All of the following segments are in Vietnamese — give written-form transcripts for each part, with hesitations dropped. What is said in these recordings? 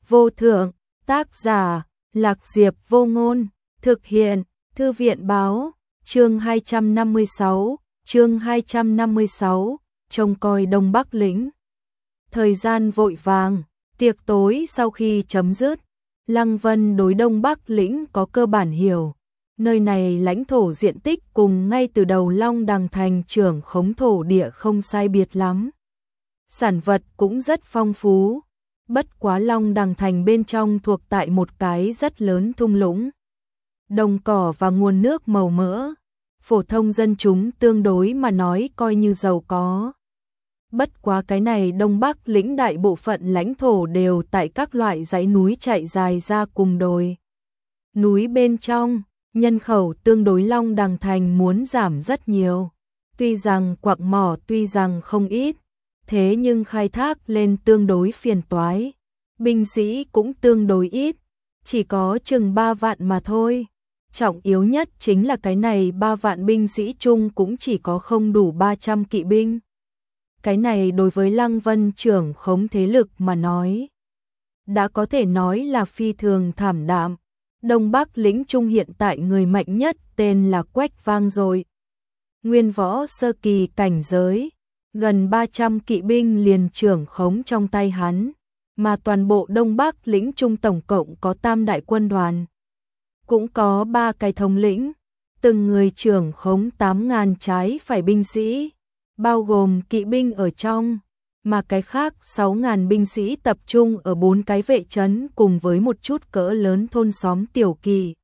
vô thượng, tác giả, Lạc Diệp Vô Ngôn, thực hiện, Thư viện báo, chương 256, trông coi Đông Bắc lĩnh. Thời gian vội vàng, tiệc tối sau khi chấm dứt, Lăng Vân đối Đông Bắc lĩnh có cơ bản hiểu. Nơi này lãnh thổ diện tích cùng ngay từ đầu Long Đằng thành trưởng khống thổ địa không sai biệt lắm. Sản vật cũng rất phong phú, bất quá Long Đằng thành bên trong thuộc tại một cái rất lớn thung lũng. Đồng cỏ và nguồn nước màu mỡ, phổ thông dân chúng tương đối mà nói coi như giàu có. Bất quá cái này Đông Bắc lĩnh đại bộ phận lãnh thổ đều tại các loại dãy núi chạy dài ra cùng đồi. Núi bên trong, nhân khẩu tương đối Long Đằng thành muốn giảm rất nhiều. Tuy rằng quặng mỏ tuy rằng không ít, thế nhưng khai thác lên tương đối phiền toái. Binh sĩ cũng tương đối ít, chỉ có chừng 3 vạn mà thôi. Trọng yếu nhất chính là cái này 3 vạn binh sĩ chung cũng chỉ có không đủ 300 kỵ binh. Cái này đối với Lăng Vân trưởng khống thế lực mà nói, đã có thể nói là phi thường thảm đạm. Đông Bắc lĩnh trung hiện tại người mạnh nhất tên là Quách Vang rồi. Nguyên võ sơ kỳ cảnh giới, gần 300 kỵ binh liền trưởng khống trong tay hắn, mà toàn bộ Đông Bắc lĩnh trung tổng cộng có tam đại quân đoàn. Cũng có 3 cái thống lĩnh, từng người trưởng khống 8.000 trái phải binh sĩ, bao gồm kỵ binh ở trong, mà cái khác 6.000 binh sĩ tập trung ở 4 cái vệ trấn cùng với một chút cỡ lớn thôn xóm tiểu kỳ.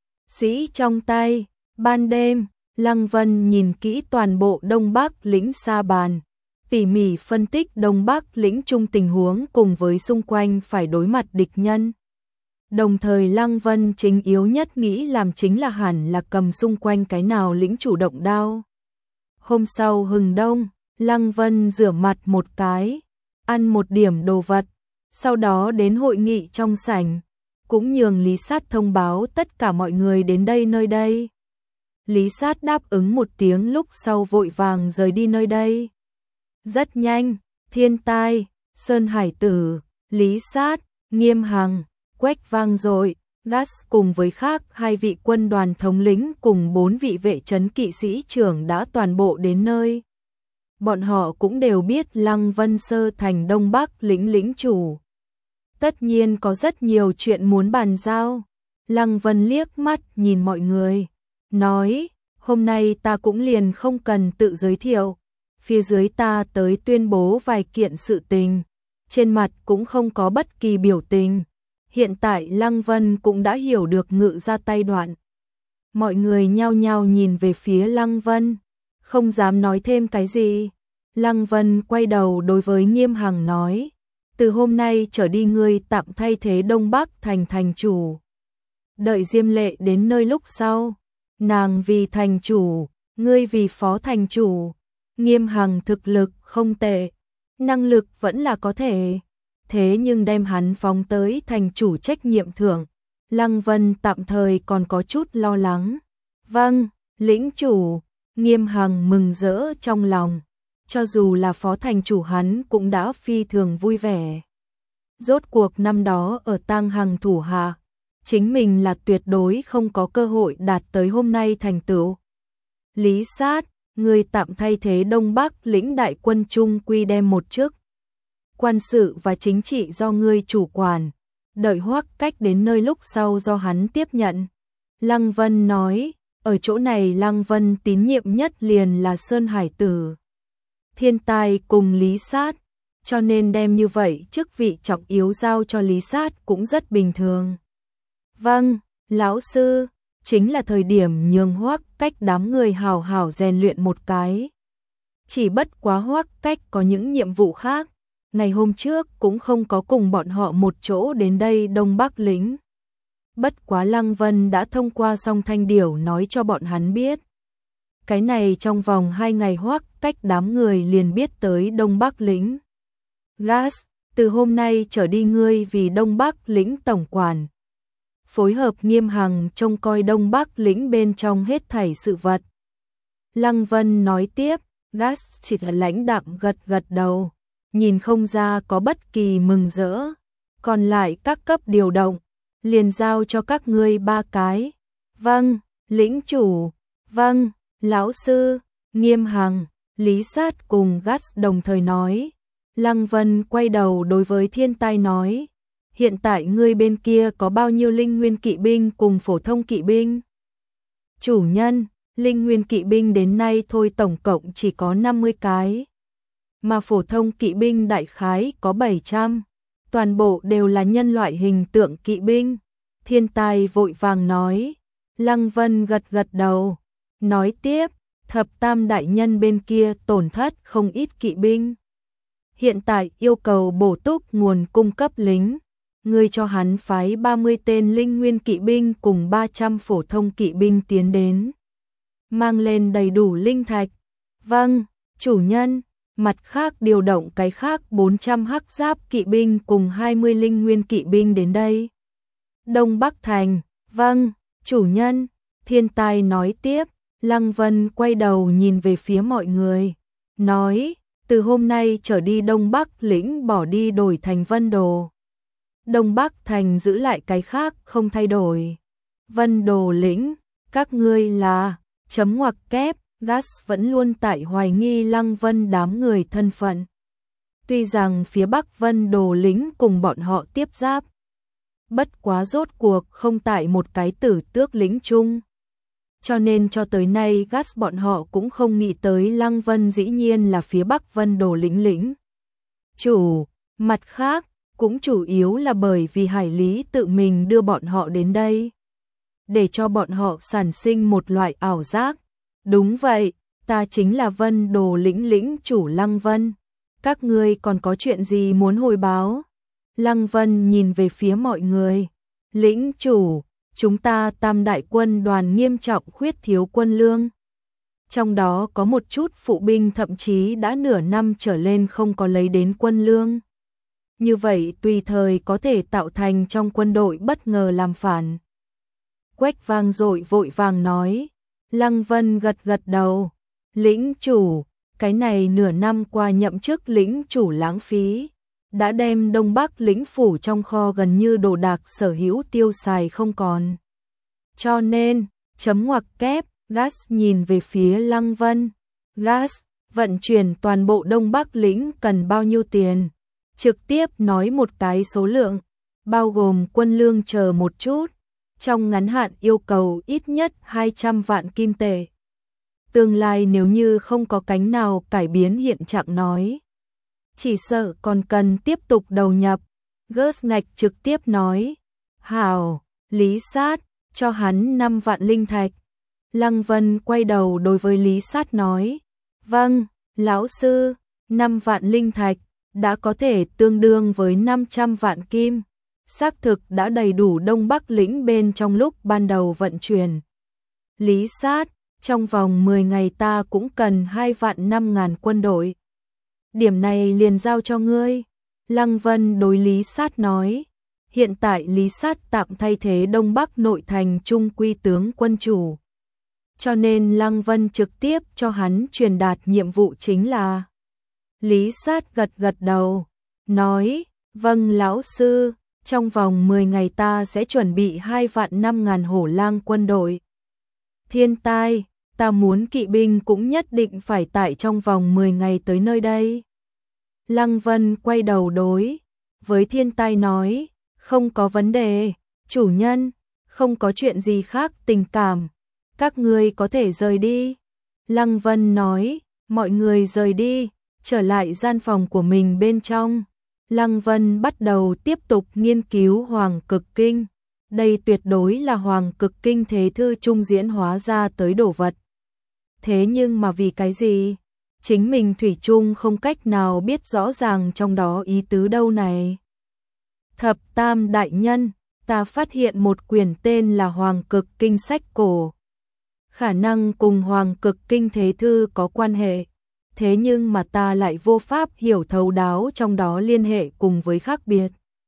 Sĩ trong tay, ban đêm, Lăng Vân nhìn kỹ toàn bộ Đông Bắc lĩnh sa bàn, tỉ mỉ phân tích Đông Bắc lĩnh trung tình huống cùng với xung quanh phải đối mặt địch nhân. Đồng thời Lăng Vân chính yếu nhất nghĩ làm chính là hẳn là cầm xung quanh cái nào lĩnh chủ động đao. Hôm sau hừng đông, Lăng Vân rửa mặt một cái, ăn một điểm đồ vật, sau đó đến hội nghị trong sảnh, cũng nhường Lý Sát thông báo tất cả mọi người đến đây nơi đây. Lý Sát đáp ứng một tiếng lúc sau vội vàng rời đi nơi đây. Rất nhanh, Thiên Tai, Sơn Hải Tử, Lý Sát, Nghiêm Hằng, Quách Vang rồi, Gas cùng với khác 2 vị quân đoàn thống lĩnh cùng 4 vị vệ trấn kỵ sĩ trưởng đã toàn bộ đến nơi. Bọn họ cũng đều biết Lăng Vân sơ thành Đông Bắc lĩnh lĩnh chủ. Tất nhiên có rất nhiều chuyện muốn bàn giao. Lăng Vân liếc mắt nhìn mọi người, nói, hôm nay ta cũng liền không cần tự giới thiệu. Phía dưới ta tới tuyên bố vài kiện sự tình, trên mặt cũng không có bất kỳ biểu tình. Hiện tại Lăng Vân cũng đã hiểu được ngự ra tay đoạn. Mọi người nhao nhao nhìn về phía Lăng Vân, không dám nói thêm cái gì. Lăng Vân quay đầu đối với Nghiêm Hằng nói, từ hôm nay trở đi ngươi tạm thay thế Đông Bắc thành thành chủ. Đợi Diêm Lệ đến nơi lúc sau, nàng vì thành chủ, ngươi vì phó thành chủ. Nghiêm Hằng thực lực không tệ, năng lực vẫn là có thể, thế nhưng đem hắn phóng tới thành chủ trách nhiệm thưởng, Lăng Vân tạm thời còn có chút lo lắng. Vâng, lĩnh chủ, Nghiêm Hằng mừng rỡ trong lòng, cho dù là phó thành chủ hắn cũng đã phi thường vui vẻ. Rốt cuộc năm đó ở Tang Hằng thủ hạ, chính mình là tuyệt đối không có cơ hội đạt tới hôm nay thành tựu. Lý Sát, người tạm thay thế Đông Bắc lĩnh đại quân trung quy đem một chức. Quan sự và chính trị do ngươi chủ quản, đợi Hoắc Cách đến nơi lúc sau do hắn tiếp nhận. Lăng Vân nói, ở chỗ này Lăng Vân tín nhiệm nhất liền là Sơn Hải Tử, Thiên Tai cùng Lý Sát, cho nên đem như vậy chức vị trọng yếu giao cho Lý Sát cũng rất bình thường. Vâng, lão sư, chính là thời điểm nhường Hoắc Cách đám người hào hào rèn luyện một cái. Chỉ bất quá Hoắc Cách có những nhiệm vụ khác, ngày hôm trước cũng không có cùng bọn họ một chỗ đến đây Đông Bắc lĩnh. Bất quá Lăng Vân đã thông qua Song Thanh Điểu nói cho bọn hắn biết. Cái này trong vòng 2 ngày Hoắc Cách đám người liền biết tới Đông Bắc lĩnh. Gas, từ hôm nay trở đi ngươi vì Đông Bắc lĩnh tổng quản. Phối hợp Nghiêm Hằng trông coi Đông Bắc lĩnh bên trong hết thảy sự vật. Lăng Vân nói tiếp, Gas chỉ là lãnh đạm gật gật đầu, nhìn không ra có bất kỳ mừng rỡ. còn lại các cấp điều động, liền giao cho các ngươi 3 cái. Vâng, lĩnh chủ. Vâng, lão sư. Nghiêm Hằng, Lý Sát cùng Gas đồng thời nói. Lăng Vân quay đầu đối với Thiên Tai nói, hiện tại ngươi bên kia có bao nhiêu linh nguyên kỵ binh cùng phổ thông kỵ binh? Chủ nhân, linh nguyên kỵ binh đến nay thôi tổng cộng chỉ có 50 cái, mà phổ thông kỵ binh đại khái có 700, toàn bộ đều là nhân loại hình tượng kỵ binh. Thiên Tai vội vàng nói. Lăng Vân gật gật đầu, nói tiếp, Thập Tam đại nhân bên kia tổn thất không ít kỵ binh. Hiện tại yêu cầu bổ túc nguồn cung cấp lính, ngươi cho hắn phái 30 tên linh nguyên kỵ binh cùng 300 phổ thông kỵ binh tiến đến. Mang lên đầy đủ linh thạch. Vâng, chủ nhân. Mặt khác điều động cái khác 400 hắc giáp kỵ binh cùng 20 linh nguyên kỵ binh đến đây. Đông Bắc Thành. Vâng, chủ nhân. Thiên Tai nói tiếp. Lăng Vân quay đầu nhìn về phía mọi người, nói, từ hôm nay trở đi Đông Bắc lĩnh bỏ đi đổi thành Vân Đồ. Đông Bắc Thành giữ lại cái khác không thay đổi. Vân Đồ lĩnh, các ngươi là, chấm ngoặc kép, Gas vẫn luôn tại hoài nghi Lăng Vân đám người thân phận. Tuy rằng phía Bắc Vân Đồ lĩnh cùng bọn họ tiếp giáp, bất quá rốt cuộc không tại một cái Tử Tước lĩnh chung. Cho nên cho tới nay Gas bọn họ cũng không nghĩ tới Lăng Vân dĩ nhiên là phía Bắc Vân Đồ lĩnh. Chủ, mặt khác, cũng chủ yếu là bởi vì Hải Lý tự mình đưa bọn họ đến đây, để cho bọn họ sản sinh một loại ảo giác. Đúng vậy, ta chính là Vân Đồ lĩnh chủ Lăng Vân. Các ngươi còn có chuyện gì muốn hồi báo? Lăng Vân nhìn về phía mọi người. Lĩnh chủ, chúng ta Tam đại quân đoàn nghiêm trọng khuyết thiếu quân lương. Trong đó có một chút phụ binh thậm chí đã nửa năm trở lên không có lấy đến quân lương. Như vậy tùy thời có thể tạo thành trong quân đội bất ngờ làm phản. Quách vang dội vội vàng nói. Lăng Vân gật gật đầu. Lĩnh chủ, cái này nửa năm qua nhậm chức lĩnh chủ lãng phí, đã đem Đông Bắc lĩnh phủ trong kho gần như đồ đạc sở hữu tiêu xài không còn. Cho nên, chấm ngoặc kép, Gas nhìn về phía Lăng Vân. Gas, vận chuyển toàn bộ Đông Bắc lĩnh cần bao nhiêu tiền? Trực tiếp nói một cái số lượng, bao gồm quân lương chờ một chút. Trong ngắn hạn yêu cầu ít nhất 200 vạn kim tệ. Tương lai nếu như không có cánh nào cải biến hiện trạng nói, chỉ sợ còn cần tiếp tục đầu nhập. Gus ngạch trực tiếp nói. Hảo, Lý Sát, cho hắn 5 vạn linh thạch. Lăng Vân quay đầu đối với Lý Sát nói. Vâng, lão sư, 5 vạn linh thạch, đã có thể tương đương với 500 vạn kim. Xác thực đã đầy đủ Đông Bắc lĩnh bên trong lúc ban đầu vận chuyển. Lý Sát, trong vòng 10 ngày ta cũng cần 2 vạn 5 ngàn quân đội. Điểm này liền giao cho ngươi. Lăng Vân đối Lý Sát nói. Hiện tại Lý Sát tạm thay thế Đông Bắc nội thành trung quy tướng quân chủ. Cho nên Lăng Vân trực tiếp cho hắn truyền đạt nhiệm vụ chính là. Lý Sát gật gật đầu, nói, vâng lão sư, trong vòng 10 ngày ta sẽ chuẩn bị 2 vạn 5 ngàn hổ lang quân đội. Thiên Tai, ta muốn kỵ binh cũng nhất định phải tại trong vòng 10 ngày tới nơi đây. Lăng Vân quay đầu đối với Thiên Tai nói, không có vấn đề, chủ nhân, không có chuyện gì khác tình cảm, các ngươi có thể rời đi. Lăng Vân nói, mọi người rời đi, trở lại gian phòng của mình bên trong. Lăng Vân bắt đầu tiếp tục nghiên cứu Hoàng Cực Kinh. Đây tuyệt đối là Hoàng Cực Kinh thế thư trung diễn hóa ra tới đồ vật. Thế nhưng mà vì cái gì? Chính mình thủy chung không cách nào biết rõ ràng trong đó ý tứ đâu này. Thập Tam đại nhân, ta phát hiện một quyển tên là Hoàng Cực Kinh sách cổ. Khả năng cùng Hoàng Cực Kinh thế thư có quan hệ. Thế nhưng mà ta lại vô pháp hiểu thấu đáo trong đó liên hệ cùng với khác biệt.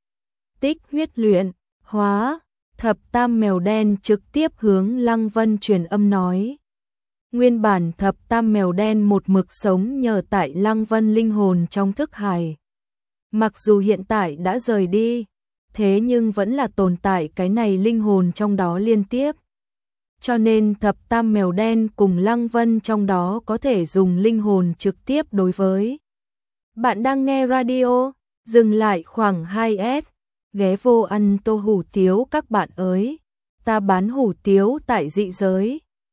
Tích huyết luyện, hóa, Thập Tam mèo đen trực tiếp hướng Lăng Vân truyền âm nói. Nguyên bản Thập Tam mèo đen một mực sống nhờ tại Lăng Vân linh hồn trong thức hải. Mặc dù hiện tại đã rời đi, thế nhưng vẫn là tồn tại cái này linh hồn trong đó liên tiếp. Cho nên thập tam mèo đen cùng Lăng Vân trong đó có thể dùng linh hồn trực tiếp đối với. Bạn đang nghe radio, dừng lại khoảng 2S, ghé vô ăn tô hủ tiếu các bạn ơi. Ta bán hủ tiếu tại dị giới,